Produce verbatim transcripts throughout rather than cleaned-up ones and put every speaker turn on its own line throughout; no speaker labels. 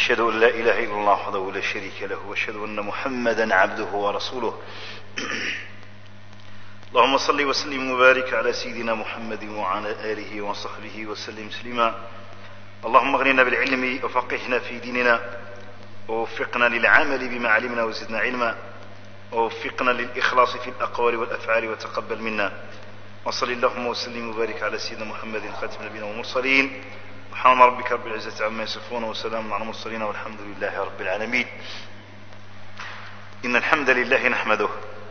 أشهد أن لا إله إلا الله وحده لا شريك له وأشهد أن محمدا عبده ورسوله. اللهم صل وسلم وبارك على سيدنا محمد وعلى آله وصحبه وسلم تسليما. اللهم اغننا بالعلم وفقهنا في ديننا ووفقنا للعمل بما علمنا وزدنا علما ووفقنا للإخلاص في الأقوال والأفعال وتقبل منا. وصل اللهم وسلم وبارك على سيدنا محمد خاتم النبيين والمرسلين. سبحان ربك رب العزة عما يصفون وسلام على المرسلين والحمد لله رب العالمين. إن الحمد لله نحمده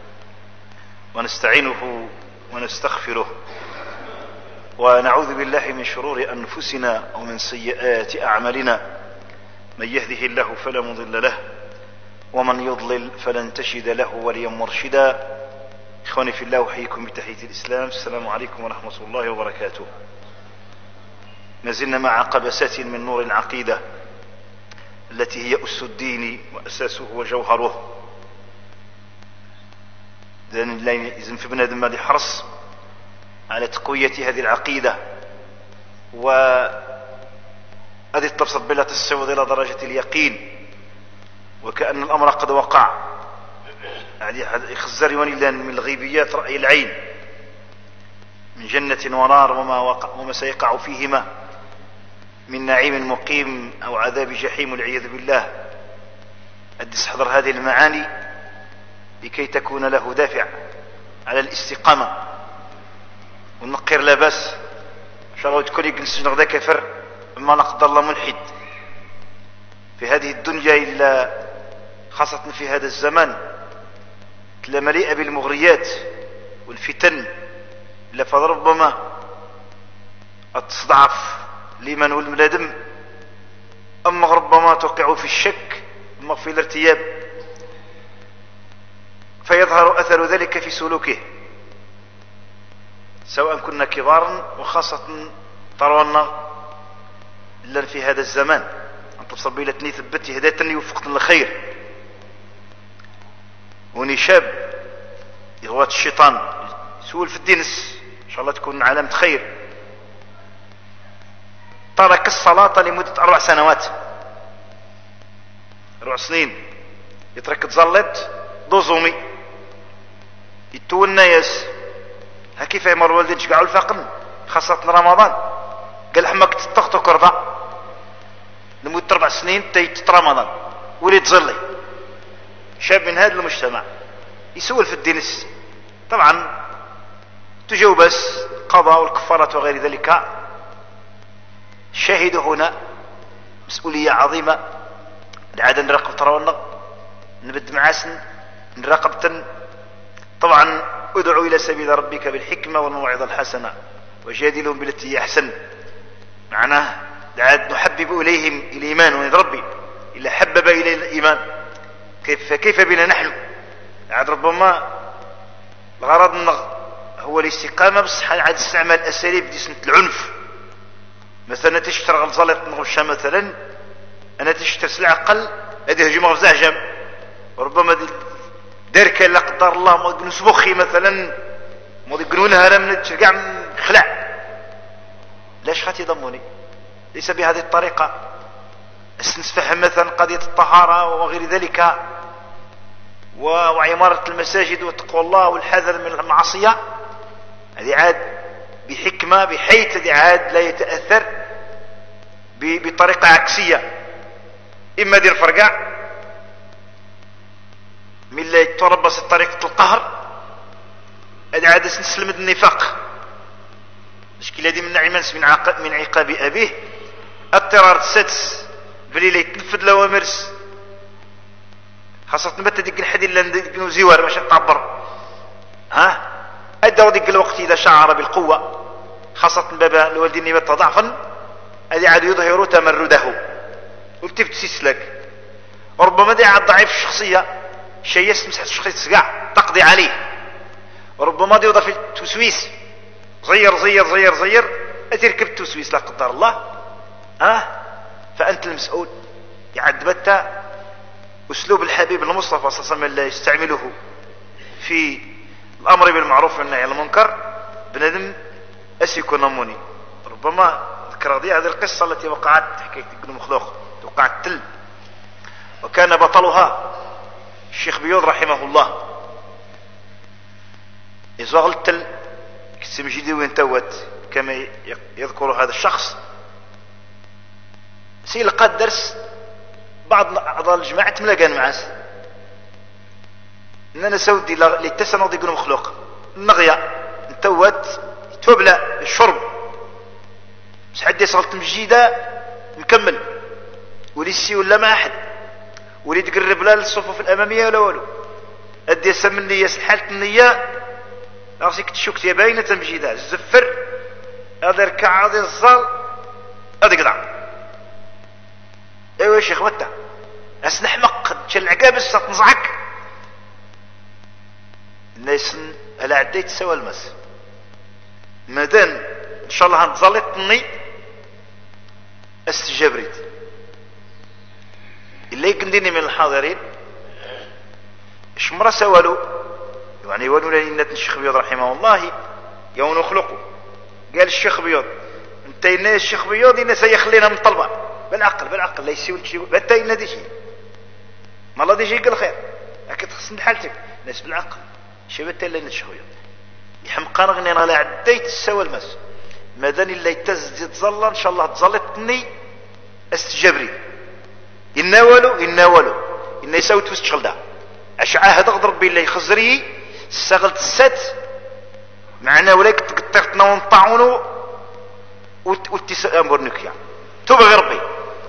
ونستعينه ونستغفره ونعوذ بالله من شرور أنفسنا ومن سيئات أعمالنا. من يهده الله فلا مضل له ومن يضلل فلن تجد له وليا مرشدا. إخواني في الله أحييكم بتحية الإسلام. السلام عليكم ورحمة الله وبركاته. ما زلنا مع قبسات من نور العقيدة التي هي أس الدين وأساسه وجوهره. لازم في بنادم هذا يحرص على تقوية هذه العقيدة وهذه تبسط بلا تصعد إلى درجة اليقين وكأن الأمر قد وقع. يعني يخزر من الغيبيات رأي العين من جنة ونار وما, وقع وما سيقع فيهما من نعيم مقيم أو عذاب جحيم والعياذ بالله. أدس حضر هذه المعاني لكي تكون له دافع على الاستقامة ونقر لا باس. إن شاء الله تكون يجلس غدا كفر أما لا قدر الله ملحد في هذه الدنيا إلا خاصة في هذا الزمان لا مليئة بالمغريات والفتن إلا فربما تستضعف الإيمان والملادم أما ربما توقع في الشك أما في الارتياب فيظهر أثر ذلك في سلوكه سواء كنا كبارا وخاصة ترونا إلا في هذا الزمان أن تبصر بيلتني ثبتي هداتني وفقتني الخير وني شاب يغوات الشيطان يسول في الدينس إن شاء الله تكون علامة خير. ترك الصلاة لمدة أربع سنوات أربع سنين يترك تزلت دوزومي يتو الناس هكيف يمر والدين شقعوا الفقن خاصة رمضان قال حماك تتخطو كرضة لمدة أربع سنين تيت رمضان ولي تزلي شاب من هذا المجتمع يسول في الدينس. طبعا تجو بس قضاء والكفارة وغير ذلك. الشاهد هنا مسؤولية عظيمة. العادة نراقب تراونا نبد معاسن نراقب. طبعا ادعو إلى سبيل ربك بالحكمة والموعظة الحسنة وجادلهم بالتي هي أحسن. معناه العاد نحبب إليهم الإيمان ونذ ربي إلا حبب إليه الإيمان كيف فكيف بنا نحن. عاد ربما الغرض هو الاستقامة بس عاد استعمال أساليب دي سنة العنف. مثلا تشتري غلطة نغشها مثلا أنا تشتري سلعة أقل هذه هجمة غزاجم وربما دار كان لا قدر الله ما يقنوس مخي مثلا ما يقنونها أنا من تشجع خلع. ليش خاتي ضموني ليس بهذه الطريقة. نتفهم مثلا قضية الطهارة وغير ذلك وعمارة المساجد وتقوى الله والحذر من المعصية. هذه عاد بحكمة بحيث هذه عاد لا يتأثر بطريقة عكسية. إما دير فرقع من لا يتربص طريقة القهر هذه عاد نسلم النفاق. مشكلة دي من نعمانس من عقاب من عقاب أبيه اضطرار السادس بلي يتنفذ لوامرس خاصة نبت ديك الحديد اللي زوار باش تعبر ها أدى ديك الوقت إذا شعر بالقوة خاصة بابا الوالدين نبت ضعفا هذه عاد يظهر تمرده وبتبتسيس لك. وربما دي عاد ضعيف الشخصية شيء يسمح الشخصية تسقع تقضي عليه. وربما دي يضاف التسويس زير زير زير زير أتركب التسويس لا قدر الله ها فأنت المسؤول. يعد بتا أسلوب الحبيب المصطفى صلى الله عليه وسلم يستعمله في الأمر بالمعروف والنهي عن المنكر بندم أسيكون ربما ذكر هذه القصة التي وقعت حكاية ابن مخلوق وقعت تل وكان بطلها الشيخ بيوض رحمه الله. إذا التل كسم جدي وين توت كما يذكر هذا الشخص سيلقى الدرس بعض أعضاء الجماعة تملقان معاس إننا سودي للتسنض يقولوا مخلوق النغية انتوت توبلا الشرب بس حد يصغلت مجيدة مكمل ولي السي ولا ما أحد ولي تقرب لا للصفوف الأمامية ولا والو أدي يسمى النية حالة النية راسك تشوك يا باينة مجيدة الزفر هذا ركع هذا الصال هذا قطع ايوا يا شيخ وتا اسنحمق تشلعقا بس تنصحك الناس على عديت سوى المس مادام ان شاء الله هنتزلطني استجابريت اللي يقنديني من الحاضرين اش مرة سوالو يعني ولو لنا الشيخ بيوض رحمه الله يوم خلقه قال الشيخ بيوض انت إن الشيخ بيوض إن سيخلينا من طلبة بالعقل بالعقل لا يسوي شيء بتا إن دي شيء ما الله دي شيء قال خير أكيد تخصن حالتك ناس بالعقل شيء بتا إلا الشيخ بيوض يحمقان غني أنا لا عديت السوى المس ماداني اللي يتزد تظل إن شاء الله تظلتني استجابري إنا ولو إنا ولو إن يسوي توستشغل ده أشعاه هذا ربي اللي يخزري استغلت السات معنا وليك تقطرتنا ونطعونه والتسام برنك يعني تبغي ربي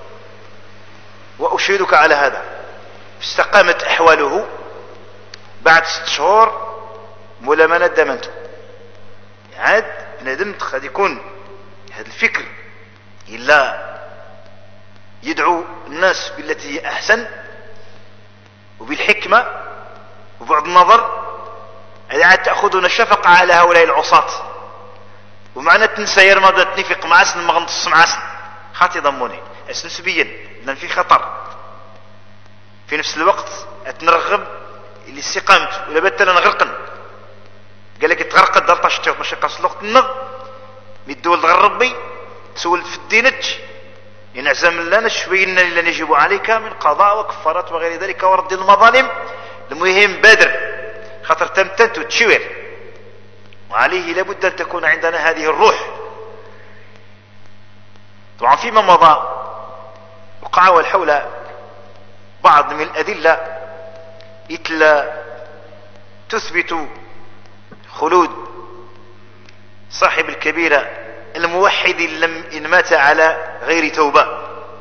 وأشهدك على هذا استقامت أحواله بعد ست شهور مولا ما ندمنته عاد ندمت قد يكون هذا الفكر إلا يدعو الناس بالتي هي أحسن وبالحكمة وبعد النظر هذا عاد تأخذون الشفقة على هؤلاء العصاة ومعنى تنسى يرمى تنفق مع سن ما غنتص مع سن خاطي ضموني اسن سبيا لأن في خطر في نفس الوقت أتنرغب اللي استقامت ولا بتلا نغرقن قال لك تغرق الدار تشتغل ماشي قاص الوقت النغ مدول غير ربي تسول في الدينج ينعزم لنا شوينا اللي نجب عليك من قضاء وكفارات وغير ذلك ورد المظالم المهم بدر خطر تمتنت وتشوير وعليه لابد أن تكون عندنا هذه الروح. طبعا فيما مضى وقع حول بعض من الأدلة إتلا تثبت خلود صاحب الكبيرة الموحد لم إن مات على غير توبة.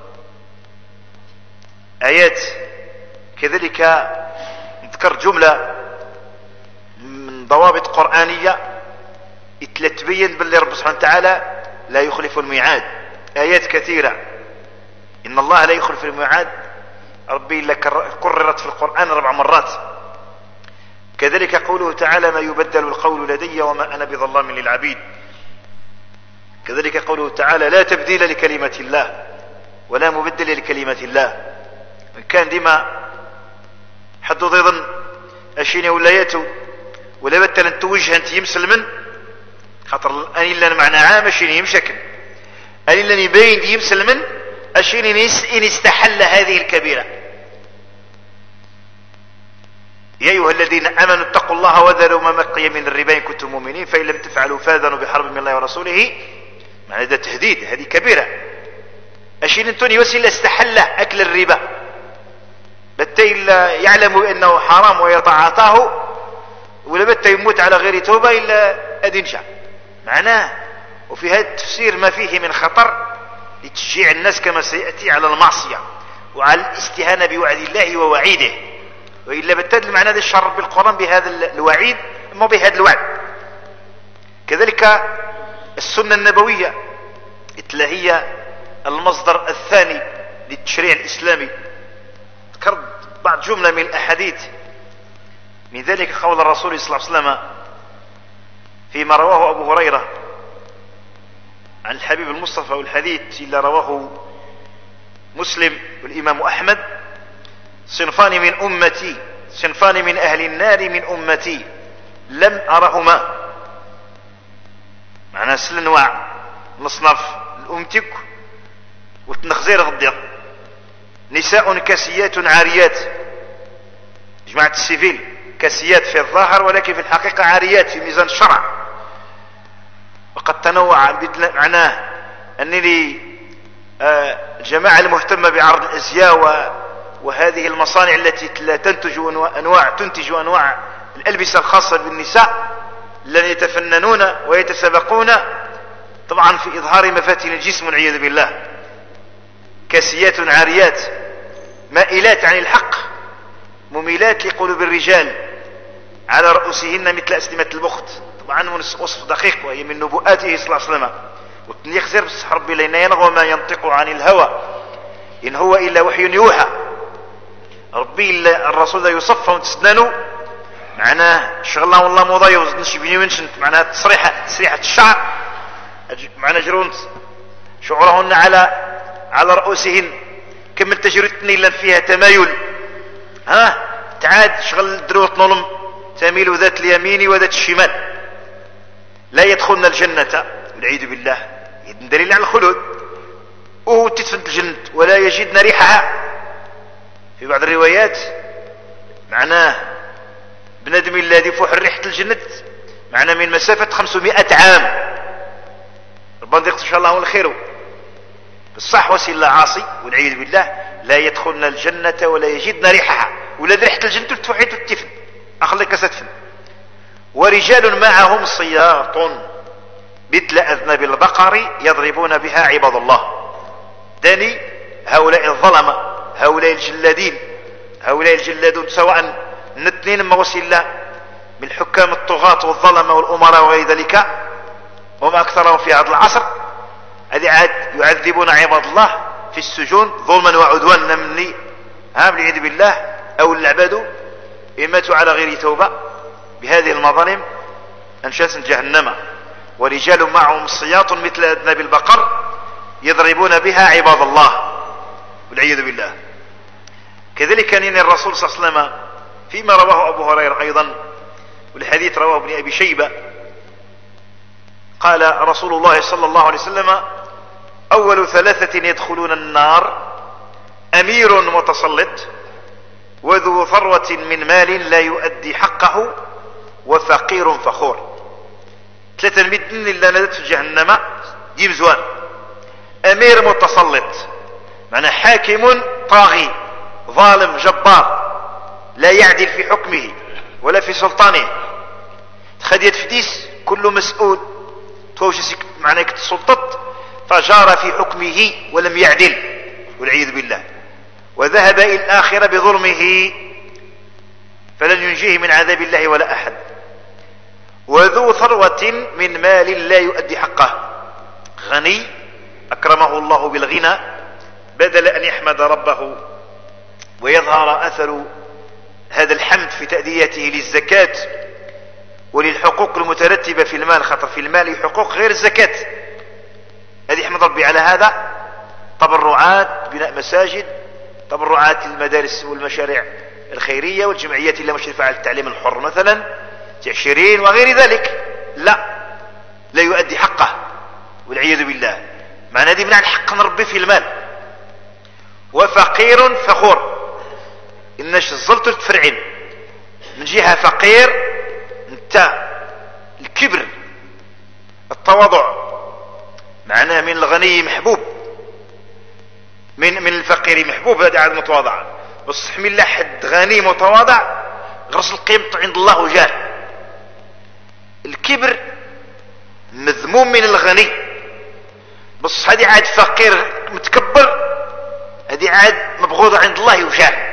آيات كذلك نذكر جملة من ضوابط قرآنية تبين باللي رب سبحانه وتعالى لا يخلف الميعاد. آيات كثيرة إن الله لا يخلف الميعاد ربي إلا كررت في القرآن أربع مرات. كذلك قوله تعالى ما يبدل القول لدي وما أنا بظلام للعبيد. كذلك قوله تعالى لا تبديل لكلمة الله ولا مبدل لكلمة الله. كان ديما حد ضيضا أشيني ولاياته ولا بتل أن توجه أنت يمسلمن خاطر أني لنا معنى عام أشيني يمشكل أني لنا يبين يمسلمن أشيني إن استحل هذه الكبيرة. يا أيها الذين آمنوا اتقوا الله وذروا ما بقي من الربا إن كنتم مؤمنين فإن لم تفعلوا فاذنوا بحرب من الله ورسوله. معنى هذا تهديد هذه كبيرة. أشين انتوني وسيلة استحل أكل الربا بتي إلا يعلم أنه حرام ويتعاطاه ولا بتي يموت على غير توبة إلا أدنشا معناه. وفي هذا التفسير ما فيه من خطر لتشجيع الناس كما سيأتي على المعصية وعلى الاستهانة بوعد الله ووعيده. وإلا بتدل معنى هذا الشر بالقرآن بهذا الوعيد أما بهذا الوعد. كذلك السنة النبوية هي المصدر الثاني للتشريع الإسلامي. ذكرت بعض جملة من الأحاديث من ذلك قول الرسول صلى الله عليه وسلم فيما رواه أبو هريرة عن الحبيب المصطفى والحديث اللي رواه مسلم والإمام أحمد صنفان من أمتي صنفان من أهل النار من أمتي لم أرهما. معنى سل أنواع نصنف الأمتك وتنخزير غدير نساء كاسيات عاريات، جماعة السيفيل كاسيات في الظاهر ولكن في الحقيقة عاريات في ميزان الشرع. وقد تنوع معناه أنني الجماعة المهتمة بعرض الأزياء وهذه المصانع التي لا تنتج أنواع تنتج أنواع الألبسة الخاصة بالنساء لن يتفننون ويتسابقون طبعا في إظهار مفاتن الجسم والعياذ بالله. كاسيات عاريات مائلات عن الحق مميلات لقلوب الرجال على رؤوسهن مثل أسلمة البخت. طبعا وصف دقيق وهي من نبوءاته صلى الله عليه وسلم. يخزر بصح ربي لين ينغى ما ينطق عن الهوى إن هو إلا وحي يوحى. ربي إلا الرسول يصفى وتسنانه معناه شغلنا والله موضايا وزنش بني ونشنت معناها تصريحة تسريحة الشعر معناه جرونت شعورهن على على رؤوسهن كمل تجريتني إلا فيها تمايل. ها تعاد شغل دروت نظلم تميل ذات اليمين وذات الشمال. لا يدخلن الجنة والعياذ بالله دليل على الخلود وهو تدفن الجنة ولا يجدن ريحها. في بعض الروايات معناه بنادم الذي فوح ريحة الجنة معناه من مسافة خمسمائة عام. ربنا يقول إن شاء الله هو الخير بالصح وسيل عاصي والعياذ بالله لا يدخلن الجنة ولا يجدن ريحها ولا ريحة الجنة تفحيت التفن أخليك ستفن. ورجال معهم صياط مثل أذناب البقر يضربون بها عباد الله. داني هؤلاء الظلمة هؤلاء الجلادين هؤلاء الجلادون سواء الاثنين ما وسيلة من الحكام الطغاة والظلمة والأمراء وغير ذلك وما أكثرهم في هذا العصر هذه عاد يعذبون عباد الله في السجون ظلما وعدوانا مني ها بالعياذ بالله أو العباد ماتوا على غير توبة بهذه المظالم أنشاس جهنم. ورجال معهم صياط مثل أذناب البقر يضربون بها عباد الله والعياذ بالله. كذلك كان الرسول صلى الله عليه وسلم فيما رواه أبو هريرة أيضا والحديث رواه ابن أبي شيبة قال رسول الله صلى الله عليه وسلم أول ثلاثة يدخلون النار أمير متسلط وذو ثروة من مال لا يؤدي حقه وفقير فخور. ثلاثة المدن اللي نادت في جهنم يمزوان. أمير متسلط معنى حاكم طاغي ظالم جبار لا يعدل في حكمه ولا في سلطانه خديت فديس كل مسؤول توش معنى السلطة فجار في حكمه ولم يعدل والعياذ بالله وذهب إلى الآخرة بظلمه فلن ينجيه من عذاب الله ولا أحد. وذو ثروة من مال لا يؤدي حقه غني أكرمه الله بالغنى بدل أن يحمد ربه ويظهر أثر هذا الحمد في تأديته للزكاة وللحقوق المترتبة في المال خطر في المال حقوق غير الزكاة هذه يحمد ربي على هذا. تبرعات بناء مساجد تبرعات المدارس والمشاريع الخيرية والجمعيات اللي مشرفة على التعليم الحر مثلا تعشيرين وغير ذلك لا لا يؤدي حقه والعياذ بالله. معنى هذه من الحق نربي في المال. وفقير فخور إنش الزلط تفرعين من جهة فقير انت الكبر التواضع معناه من الغني محبوب من من الفقير محبوب هذا عاد متواضع بصح من حد غني متواضع غرس القيمة عند الله وجاه. الكبر مذموم من الغني بص هذه عاد فقير متكبر هذه عاد مبغوضة عند الله وجاه.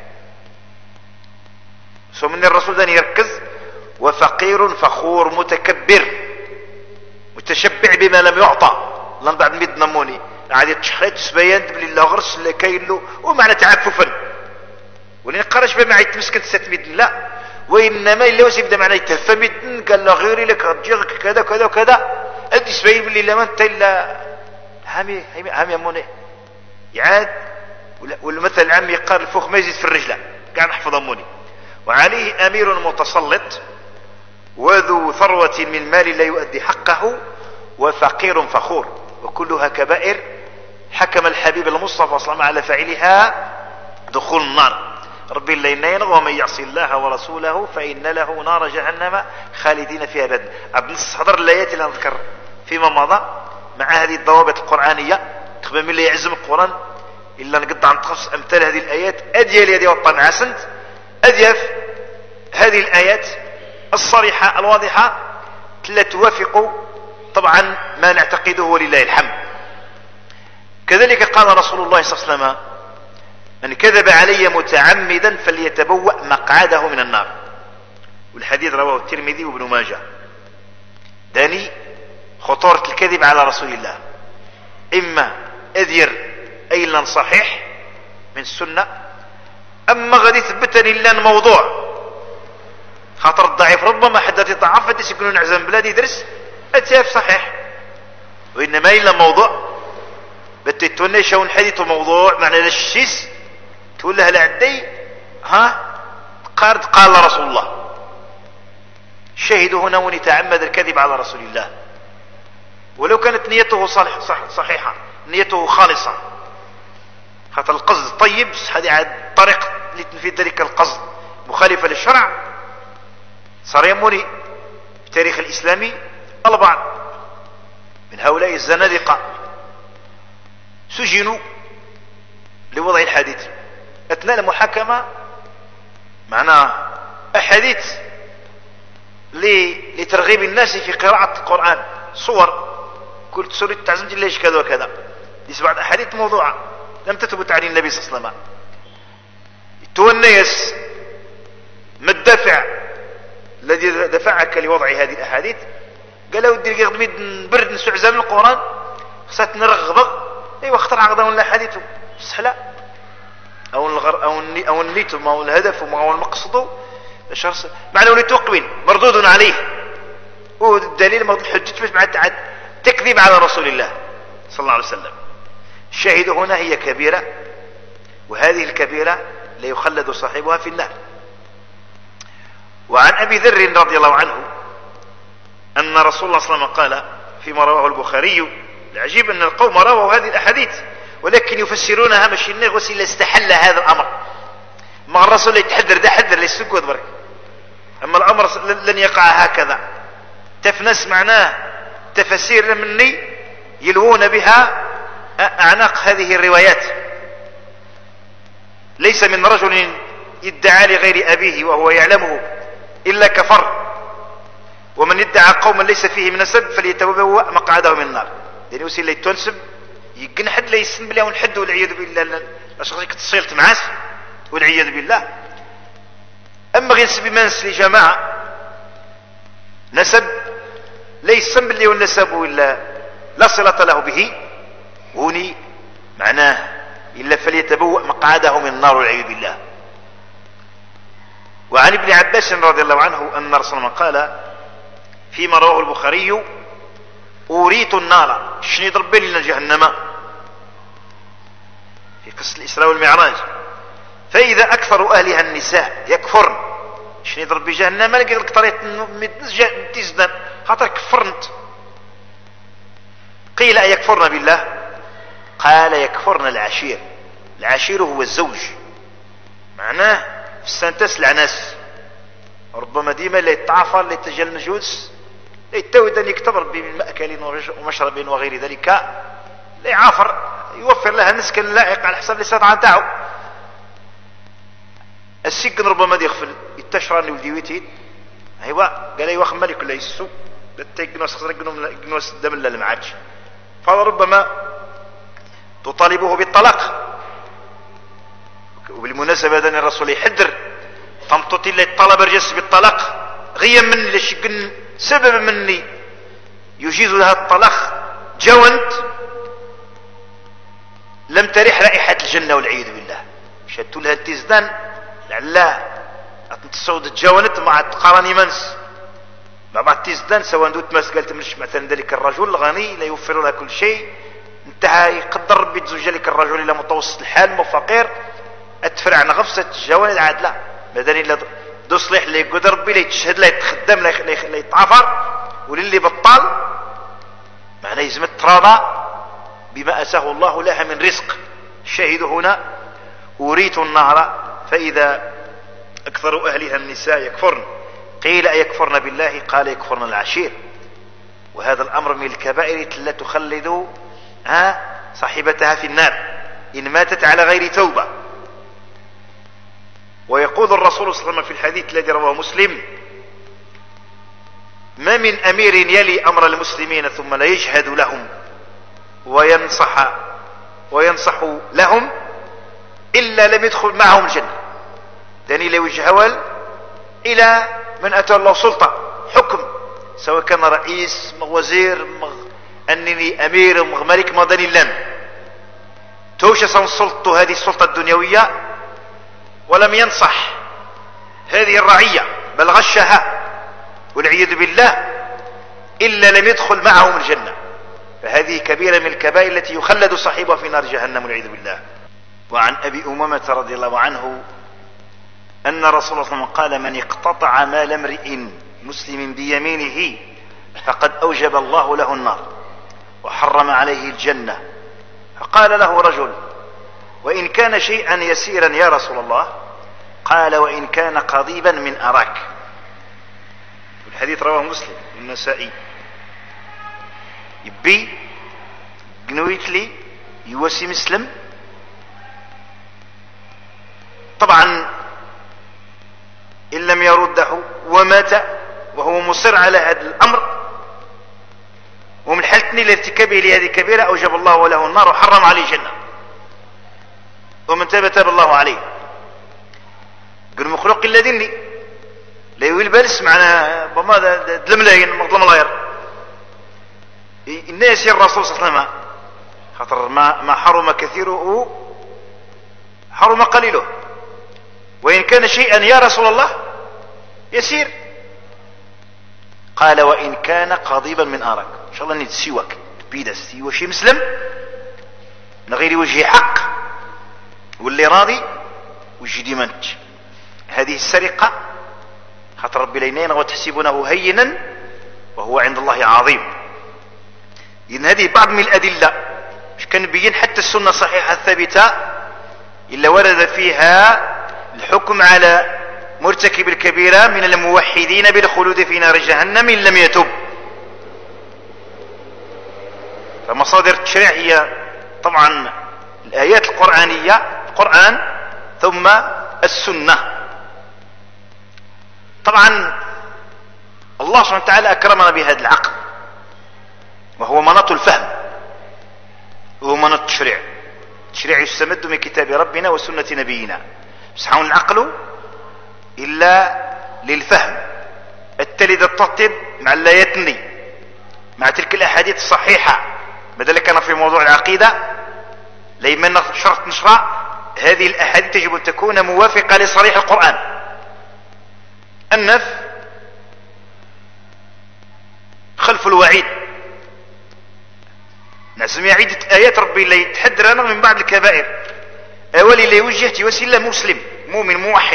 سو من الرسول ذا يركز وفقير فخور متكبر متشبع بما لم يعطى لن بعد ميد نموني عاد تشحيت سبيان بلي لا غرس لا كاين له ومعنى تعففا ولين قرش بما يتمسكن ستميد لا وانما الا واش يبدا معنى يتفمد قال له غيري لك رجعك كذا كذا كذا ادي سبيان بلي لا ما انت الا هامي هامي موني يعاد والمثل العام قال الفوخ ما يزيد في الرجله كاع نحفظ اموني. وعليه امير متسلط وذو ثروة من مال لا يؤدي حقه وفقير فخور وكلها كبائر حكم الحبيب المصطفى صلى الله عليه وسلم على فاعلها دخول النار. ربي اللينين ومن يعصي الله ورسوله فإن له نار جهنم خالدين فيها أبدا. عبد النص حضر الآيات اللي نذكر فيما مضى مع هذه الضوابط القرآنية. تخبر من اللي يعزم القرآن إلا نقطع عن تخص أمثال هذه الآيات أديال يدي والطمع سنت أديف هذه الآيات الصريحة الواضحة لا توافق طبعا ما نعتقده ولله الحمد. كذلك قال رسول الله صلى الله عليه وسلم من كذب علي متعمدا فليتبوأ مقعده من النار. والحديث رواه الترمذي وابن ماجه. داني خطورة الكذب على رسول الله، إما أذير أيلا صحيح من السنة، أما غادي يثبتني لان موضوع خاطر الضعيف ربما حدث يضعف فتيس يكونوا نعزم بلادي درس أتياف صحيح، وإنما إلا موضوع بتتوني شون حديث موضوع معنى لا الشيس تقول لها لعدي ها قارد قال رسول الله. الشاهد هنا من يتعمد الكذب على رسول الله ولو كانت نيته صالح صح صحيحة، نيته خالصة، خاطر القصد طيب، هذه عاد طريق لتنفيذ ذلك القصد مخالفة للشرع. صار يموني في التاريخ الإسلامي البعض من هؤلاء الزنادقة سجنوا لوضع الحديث أثناء المحاكمة، معناه أحاديث لترغيب الناس في قراءة القرآن، صور قلت سورة تعزمت ليش كذا وكذا، لسبع أحاديث موضوعة لم تثبت عن النبي صلى الله عليه وسلم. تونيس ما الدافع الذي دفعك لوضع هذه الأحاديث؟ قال له ودي قدمي نبرد نسوع زمن القرآن خصات نرغبغ ايوا اختار عقدا ولا حديثه سهله او الغر او الني او النيت او الهدف او المقصد الشخص معنى ولي تقبل مردود عليه. والدليل ما حجت باش مع تكذيب على رسول الله صلى الله عليه وسلم. الشاهد هنا هي كبيرة، وهذه الكبيرة لا يخلد صاحبها في النار. وعن أبي ذر رضي الله عنه أن رسول الله صلى الله عليه وسلم قال فيما رواه البخاري: العجيب أن القوم رووا هذه الأحاديث ولكن يفسرونها ماشي النغوس إلا استحل هذا الأمر. ما الرسول يتحذر ده حذر ليسكوت برك، أما الأمر لن يقع هكذا. تفنس معناه تفسير مني يلوون بها أعناق هذه الروايات. ليس من رجل يدعى لغير أبيه وهو يعلمه إلا كفر، ومن يدعى قوما ليس فيه من نسب فليتبوأ مقعده من النار. يعني وسيل لي تنسب يقن حد لا يسن بلا ونحد والعياذ بالله الشخص كتصيلت معاس والعياذ بالله. أما غير نسب منس لجماعة نسب ليس باللي والنسب إلا لا صلة له به هوني معناه إلا فليتبوأ مقعده من النار والعياذ بالله. وعن ابن عباس رضي الله عنه أن رسول الله قال فيما رواه البخاري: أريت النار، شنو يضرب لنا جهنم في قصة الإسراء والمعراج، فإذا أكثر أهلها النساء يكفرن، شنو يضرب بجهنم لقيت لك طريقة تزدن خاطر كفرنت. قيل أيكفرن بالله؟ قال يكفرن العشير. العشير هو الزوج، معناه في السنتس العناس، ربما ديما لا يتعافر لا يتجل نجوس لا يتود أن يكتبر بمأكل ومشرب وغير ذلك، لا يعافر يوفر لها مسكن لائق على حسب الاستطاعة تاعو. السجن ربما دي يغفل يتشرى وديويتين ايوا قال ايوا خمالي كل يسو بتيجنوس خسر جنوس الدم لا ما عادش، فربما تطالبه بالطلاق. وبالمناسبة هذا الرسول يحذر فمطوتي اللي طلب الرجس بالطلاق غيا من لشقن سبب مني يجيز لها الطلاق جوانت لم تريح رائحة الجنة والعياذ بالله. شدت لها التزدان لعلا تصود الجوانت مع تقارني منس مع بعض تزدان سواء دوت ماس قالت مش مثلا ذلك الرجل الغني لا يوفر لها كل شيء، انتهى يقدر ربي تزوج ذلك الرجل الى متوسط الحال مو فقير اتفرع عن غفصة الجوانب عاد لا مدني الا دو صليح اللي يقدر ربي لا يتشهد لا يتخدم لا يتعافر، وللي بطال معناه يزم التراضى بما أتاه الله لها من رزق. الشاهد هنا أريت النار فإذا أكثر أهلها النساء يكفرن، قيل أيكفرن بالله؟ قال يكفرن العشير. وهذا الأمر من الكبائر التي تخلد صاحبتها في النار إن ماتت على غير توبة. ويقول الرسول صلى الله عليه وسلم في الحديث الذي رواه مسلم: ما من أمير يلي أمر المسلمين ثم لا يجهد لهم وينصح وينصح لهم إلا لم يدخل معهم الجنة. داني لا يجهول إلى من أتى الله سلطة حكم، سواء كان رئيس مغ وزير مغ أنني أمير مغ ملك مدني لم توشى سلطة هذه السلطة الدنيوية ولم ينصح هذه الرعية بل غشها والعياذ بالله إلا لم يدخل معهم الجنة. فهذه كبيرة من الكبائر التي يخلد صاحبها في نار جهنم والعياذ بالله. وعن أبي أمامة رضي الله عنه أن رسول الله صلى الله عليه وسلم قال: من اقتطع مال امرئ مسلم بيمينه فقد أوجب الله له النار وحرم عليه الجنة. فقال له رجل: وإن كان شيئا يسيرا يا رسول الله؟ قال: وإن كان قضيبا من أراك. الحديث رواه مسلم والنسائي. يبي قنويت لي يوسي مسلم طبعا إن لم يرده ومات وهو مصر على هذا الأمر ومن حالتني لارتكابه لهذه الكبيرة أوجب الله له النار وحرم عليه الجنة. ومن تاب تاب الله عليه. قل مخلوق إلا ديني لا يويل بالس معنا بما دلملاين مظلم الله ير الناس يا الرسول صلى الله عليه وسلم خاطر ما ما حرم كثيره حرم قليله. وإن كان شيئا يا رسول الله يسير. قال: وإن كان قضيبا من أراك. إن شاء الله نتسيوك بيدا سيوى شي مسلم من غير وجه حق واللي راضي وجه ديمانج. هذه السرقة خاطر ربي لينين وتحسبونه هينا وهو عند الله عظيم. إن هذه بعض من الأدلة مش كان بين حتى السنة الصحيحة الثابتة إلا ورد فيها الحكم على مرتكب الكبيرة من الموحدين بالخلود في نار جهنم إن لم يتب. فمصادر التشريع هي طبعا الآيات القرآنية القرآن ثم السنة. طبعا الله سبحانه وتعالى أكرمنا بهذا العقل وهو مناط الفهم وهو مناط التشريع. التشريع يستمد من كتاب ربنا وسنة نبينا. بس حاول العقل إلا للفهم التالي الترتب مع لا يتني مع تلك الأحاديث الصحيحة. بدل كان في موضوع العقيدة لما شرط نشرع هذه الأحاديث يجب أن تكون موافقة لصريح القرآن. النف خلف الوعيد نعزم عدة آيات ربي اللي يتحدرنا من بعض الكبائر. أولي اللي يوجه توسيلة مسلم مؤمن موحد.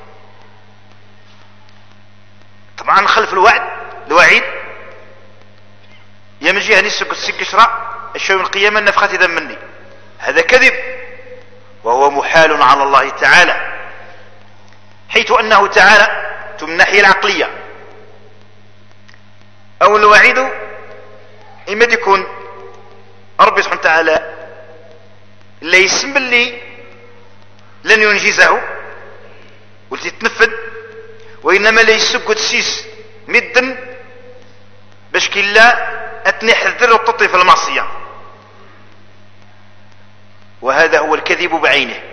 طبعا خلف الوعد الوعيد يا من جهة نسك السكشرة الشيء من القيامة النفخة إذا مني. هذا كذب وهو محال على الله تعالى حيث أنه تعالى من الناحية العقلية أو الوعيد إما يكون ربي سبحانه وتعالى لا يسم اللي لن ينجزه ولتتنفذ وإنما لا يسق تسيس مدا باش كلا أتنحذر وتطي في المعصية. وهذا هو الكذب بعينه.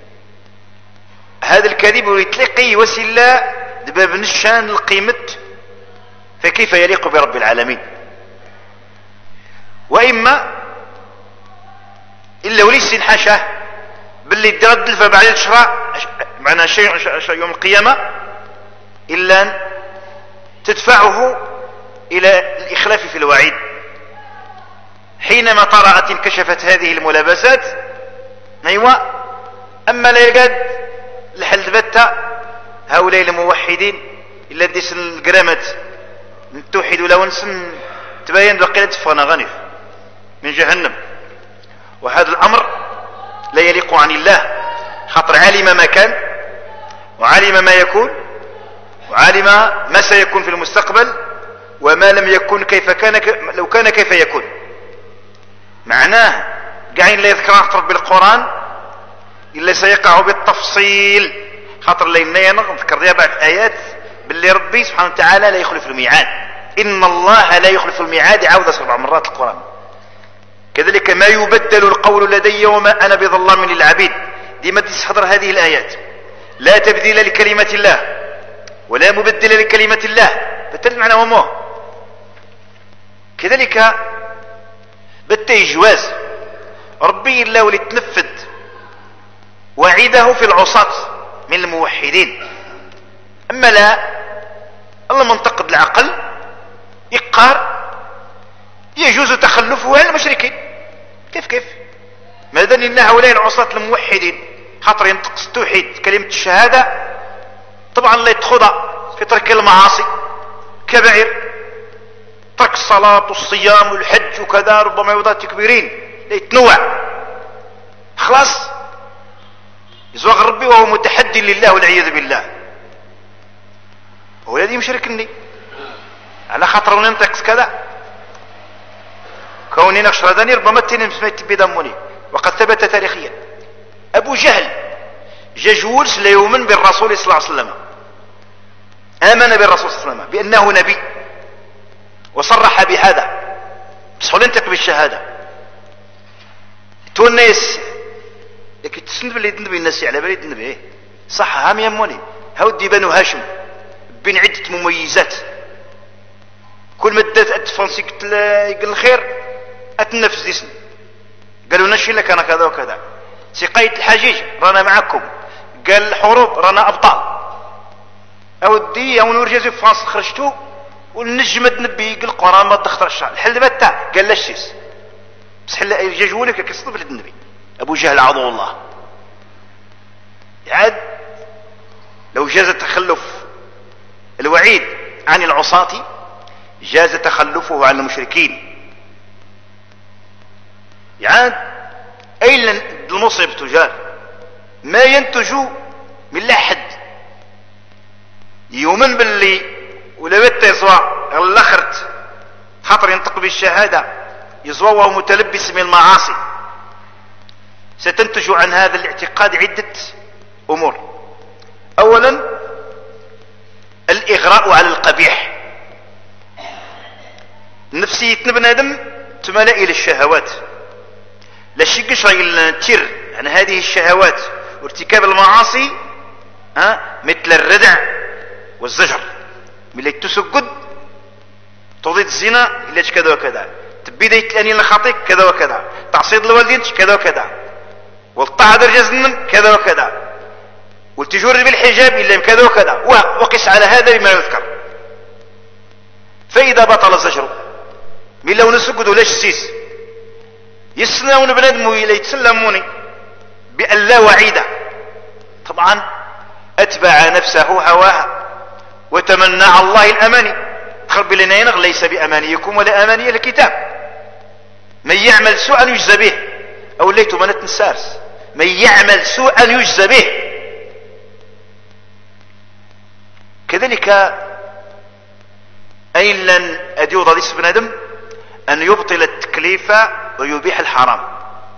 هذا الكذب يتلقي وسيلة دباب نشان القيمة فكيف يليق برب العالمين. وإما إلا وليس حاشاه باللي تردل فبعد الشراء معنا شيء يوم القيامة إلا أن تدفعه إلى الإخلاف في الوعيد. حينما طرأت انكشفت هذه الملابسات أيوة أما لا يقاد لحل دبتا هؤلاء الموحدين إلا ديس القرامات نتوحد لو نسن تبين بقيلة فانا غنف من جهنم وهذا الأمر لا يليق عن الله، خاطر علم ما كان وعلم ما يكون وعلم ما سيكون في المستقبل، وما لم يكن كيف كان ك... لو كان كيف يكون. معناه قاعين لا يذكر أكثر بالقرآن إلا سيقع بالتفصيل، خاطر لنا نذكر ديال بعض الآيات باللي ربي سبحانه وتعالى لا يخلف الميعاد. إن الله لا يخلف الميعاد عاود سبع مرات القرآن. كذلك ما يبدل القول لدي وما أنا بظلام للعبيد، ديما تستحضر هذه الآيات. لا تبديل لكلمة الله ولا مبدل لكلمة الله، بالتالي معنى ومو. كذلك بالتالي جواز ربي إلا ولي تنفذ وعيده في العصاة من الموحدين. أما لا، الله منتقد العقل إقار يجوز تخلفه عن المشركين. كيف كيف ماذا إن هؤلاء العصاة الموحدين خاطر ينتقص التوحيد كلمة الشهادة طبعا لا يتخضع في ترك المعاصي كبائر، ترك الصلاة والصيام والحج وكذا، ربما يوضع تكبيرين لا يتنوع خلاص يزوغ ربي وهو متحدي لله والعياذ بالله. هو الذي مشركني على خاطر ننتقص كذا كوني نقشر هذاني ربما تنم سميت بدموني. وقد ثبت تاريخيا أبو جهل جاجولس لا يؤمن بالرسول صلى الله عليه وسلم، آمن بالرسول صلى الله عليه وسلم بأنه نبي وصرح بهذا، بس هو ينطق بالشهادة. تو الناس لكن تسند اللي يدنبي الناس على بالي يدنبي صح هام يموني هودي بنو هاشم بين عدة مميزات. كل ما دات اتفانسي قلت يقول الخير اتنفس ديسن قالوا نشي لك انا كذا وكذا. سقاية الحجيج رانا معكم، قال الحروب رانا ابطال. اودي او نور جازي فرنسا خرجتو والنجم تنبي يقول القران ما تختار الشعر الحل بتا قال لاش بس حل يجاجونك كيصدف للنبي. ابو جهل عضو الله عاد لو جاز تخلف الوعيد عن العصاة جاز تخلفه عن المشركين. يعاد اين المصيبة تجار ما ينتج من لا حد يؤمن باللي ولا يتزوى الاخرت خاطر ينطق بالشهادة يزوى وهو متلبس من المعاصي. ستنتج عن هذا الاعتقاد عدة امور. اولا الاغراء على القبيح. نفسية ابن ادم تملأ الى الشهوات، لا شي قشر تير عن هذه الشهوات وارتكاب المعاصي ها مثل الردع والزجر، ملي تسجد تضيد الزنا الا كذا وكذا، تبدا يتلاني لخطيك كذا وكذا، تعصيد الوالدين كذا وكذا، والطاعة درجة الزمن كذا وكذا، والتجور بالحجاب الا كذا وكذا، وقس على هذا بما يذكر. فاذا بطل الزجر من لو نسجدوا لاش سيس يسنون بنادم الى يتسلموني بان لا وعيده. طبعا اتبع نفسه هواها وتمنى على الله الاماني. تخرب لنا ينغ ليس بامانيكم ولا اماني الكتاب. من يعمل سوءا يجزى به او ليتم منت السارس من يعمل سوءا يجزى به. كذلك اين لن اديوض ذي بنادم ان يبطل التكليف ويبيح الحرام.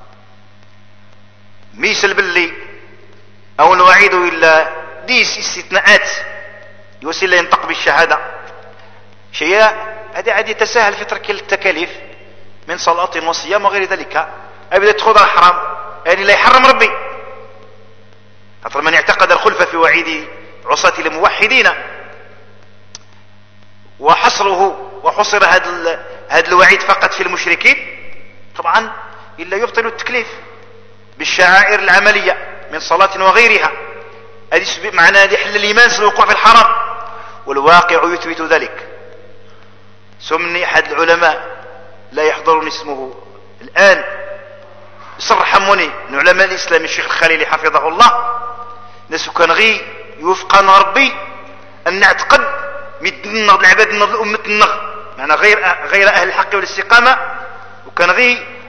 ميسل باللي او الوعيد الا ديس استثناءات يوصل ينطق بالشهادة شيء هذا عادي يتساهل في ترك التكاليف من صلاة وصيام وغير ذلك. ابدا تخوض الحرام يعني لا يحرم ربي. خاطر من اعتقد الخلف في وعيد عصاة الموحدين وحصره وحصر هذا هذا الوعيد فقط في المشركين طبعا الا يبطل التكليف بالشعائر العملية من صلاة وغيرها. هذه معناه هذه حل الايمان الوقوع في الحرام، والواقع يثبت ذلك. سمني احد العلماء لا يحضرني اسمه الان صرح مني من علماء الاسلام الشيخ الخليلي حفظه الله ناس كان غي يوفقنا ربي ان نعتقد مدنا العباد النظ الامه النغ معنى غير غير اهل الحق والاستقامه، وكان غي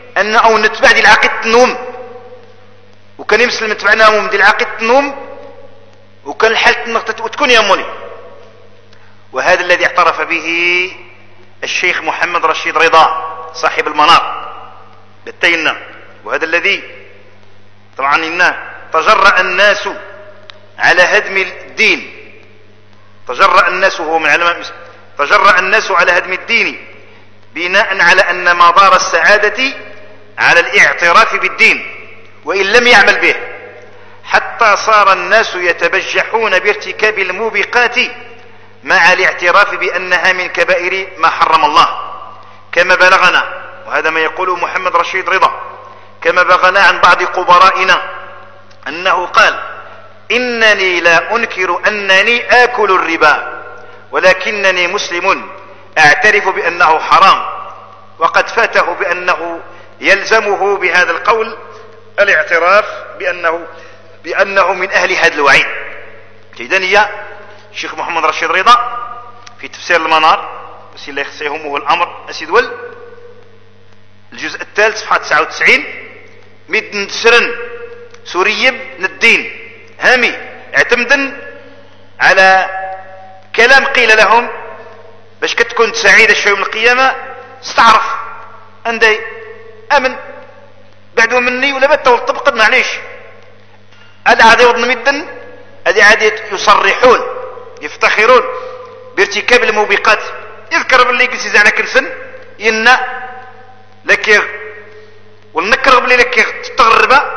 ان او نتبع ديال عقيدة النوم، وكان يمسلم تبعناهم ديال عقيدة النوم، وكان الحالة النقطة وتكون يموني. وهذا الذي اعترف به الشيخ محمد رشيد رضا صاحب المنار بالتينا، وهذا الذي طبعا إن تجرأ الناس على هدم الدين، تجرأ الناس وهو من علماء تجرأ الناس على هدم الدين بناء على أن مدار السعادة على الاعتراف بالدين وإن لم يعمل به، حتى صار الناس يتبجحون بارتكاب الموبقات مع الاعتراف بأنها من كبائر ما حرم الله، كما بلغنا، وهذا ما يقوله محمد رشيد رضا، كما بلغنا عن بعض قبرائنا أنه قال: إنني لا أنكر أنني آكل الربا، ولكنني مسلم أعترف بأنه حرام، وقد فاته بأنه يلزمه بهذا القول الاعتراف بأنه بأنه من أهل هذا الوعيد. إذن هي الشيخ محمد رشيد رضا في تفسير المنار، بس الله يخصيهم الأمر أسيدول، الجزء الثالث صفحة تسعة وتسعين: مد نسرن سوريب ندين هامي اعتمدا على كلام قيل لهم باش كتكون سعيدة شوية يوم القيامة، استعرف عندي أمن بعدو مني ولا بتا والطبق معليش. هذا عادي وضن مدن، هذه عادي يصرحون يفتخرون بارتكاب الموبقات، يذكر باللي قلت على كلفن ينا لكي والنكر باللي لكي تتغرب